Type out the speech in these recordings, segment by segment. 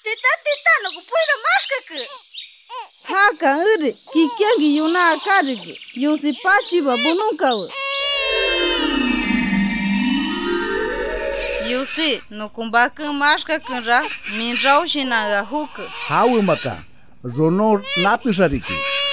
Tita, no puedo más que. Haka uri, kikiangi yuna akarigi, yusi pachi babununkawe. Yusi, no kumbaka maska kunra, minrao shinaga huka. Hawe maka, rono natu shariki.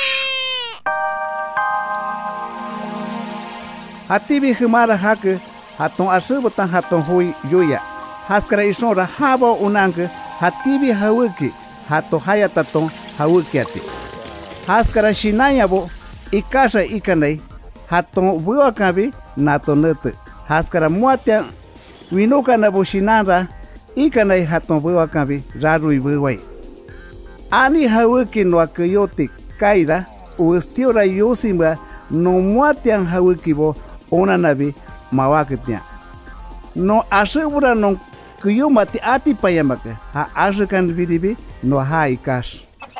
Hatibi himara haka, haton asubatan haton hui yoya. Haskara isonra haba unanga, hatibi hawiki, hato hayataton hawikiati. Haskara shinayabo, ikasha ikanay, haton buakabi, nato nete. Haskara muatia, winuka nabo shinara, ikanay haton buakabi, rarui buway. Ani hawiki no akayotik, kaira, uestiora yosimba, no muatian hawikibo, ona nabi, mawakitia. No asegura no kuyumati ati payamaka, ha ashekan vidibi, no ha ikash.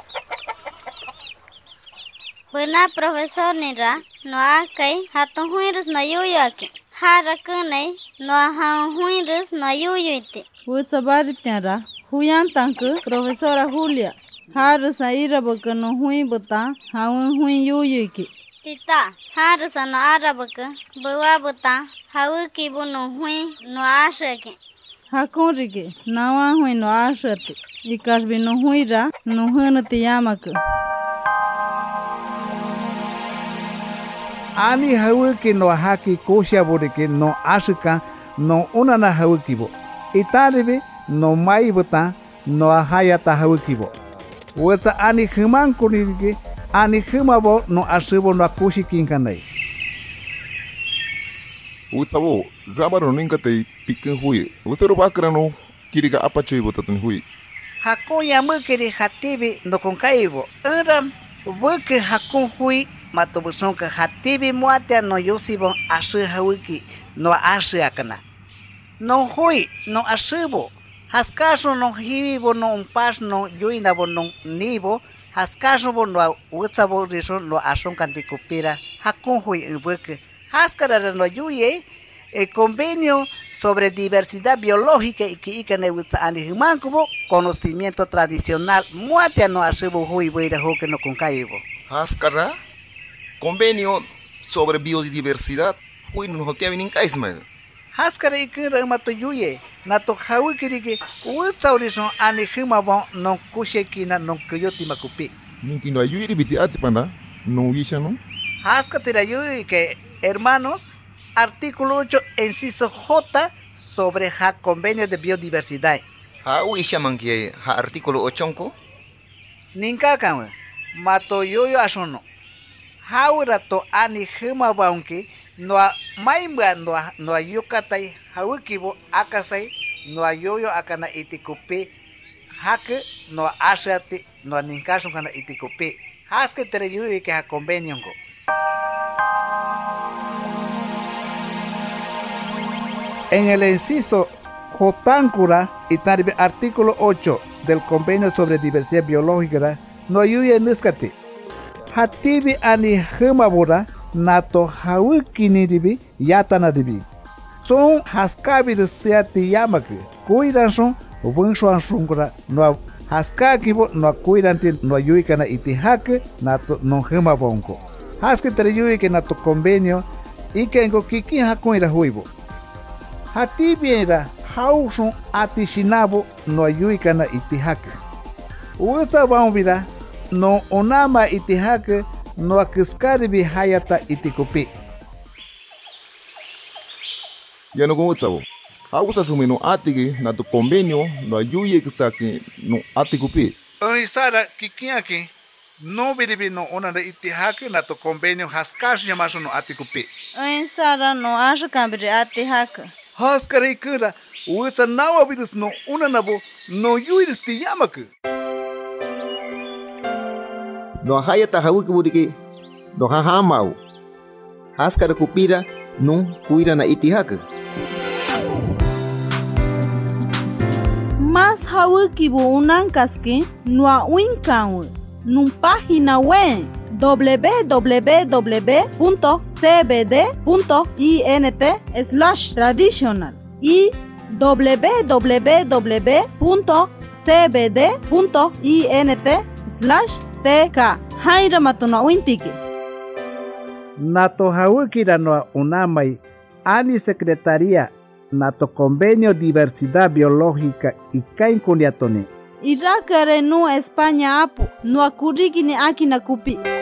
Buena profesor nira, no akai, haton huiris no yuyoke. Hara kunay, no ha huiris no yuyuite. Wutsabari tiara, huyan tanku, profesora Julia. Hara sa ira baka no hui bata, hawan hui yuyuike. Tita, hara sa no arabaka, buwa bata, hawiki bu no hui no ashake. Hakonrige, nawa hui no ashate. Ikashbi no huira, no hunati yamaka. Ani hawiki no haki kosha borike no ashika no unana hawikibo. Itaribi no maibota no hayata hawikibo. Weta ani himan kunirige ani himabo no ashibo no akushi kinkanay. Utabo, rabaro ninkate pikin hui. Utero bakrano kiriga apachoy botatun hui. Hakun yamukiri hatibi no konkaibo. Eram buke hakun hui matobusonka hatibi muatia no yosibon ashi hawiki no ashi akana. No hui no ashibo. Haskaso no hibo no umpas no yuinabo no nibo. Haskaso bo no utsabo riso no ason kantikupira. Hakun hui buke. Haskara no yuye. El convenio sobre diversidad biológica y que ikane wutsa anihimankubo conocimiento tradicional muatia no ashibo hui buira hoke no konkaibo. Haskara convenio sobre biodiversidad hui no hokiabi ninkaisma. Haskara ikira mato yuye nato hawikirige wutsa orison anihimabo no kushekina no kuyoti makupi. Ninki no ayuiri biti atipana no wisha no. Haskatira yuye que hermanos. Artículo 8, inciso J, sobre el convenio de biodiversidad. Wisha mankie ha artículo 8 Ninka kama, mato yoyo asono. Haura to ani hima baunki, no maimba no yukatai, haukibo akasai, no yoyo akana itikupi, hake no ashati, no ninkaso kana itikupi. Haske tere yuyo que ha convenio go. En el inciso Jotáncura y tarbe artículo 8 del Convenio sobre Diversidad Biológica no ayuda en escate. Hatibi ani hemabura nato hawiki niribi yatana ribi. Son haskabi restiati yamake. Kuiran son bunsuan sungura no haskakibo no kuiranti no ayuikana itihake nato no hemabonko. Haske tere yuike nato convenio y que engo kiki hakuira huibo. Hatibiera hausun atishinabo no ayuikana itihake. Uta bambira no onama itihake no akiskaribi hayata itikupi. Ya no gustavo. Hausa sumino atigi na tu convenio no ayuye kisaki no atikupi. Sara kikiaki no biribi no onana itihake na tu convenio haskash yamaso no atikupi. Sara no ashikambiri atihake. Haskara ikura, uta nawa virus no unanabo no yuiris ti yamaku. No hayata hawiki buriki, no hahamau. Haskara kupira, no kuira na itihaka. Mas hawiki bu unankaski, no winkawe, num página web www.cbd.int/traditional y www.cbd.org cbd.int/tk. Haira matuna uintiki. Nato hawikira no unamay ani secretaría nato convenio diversidad biológica y kain kunyatone. Irakare no España apu no akuriki ni aki na kupi.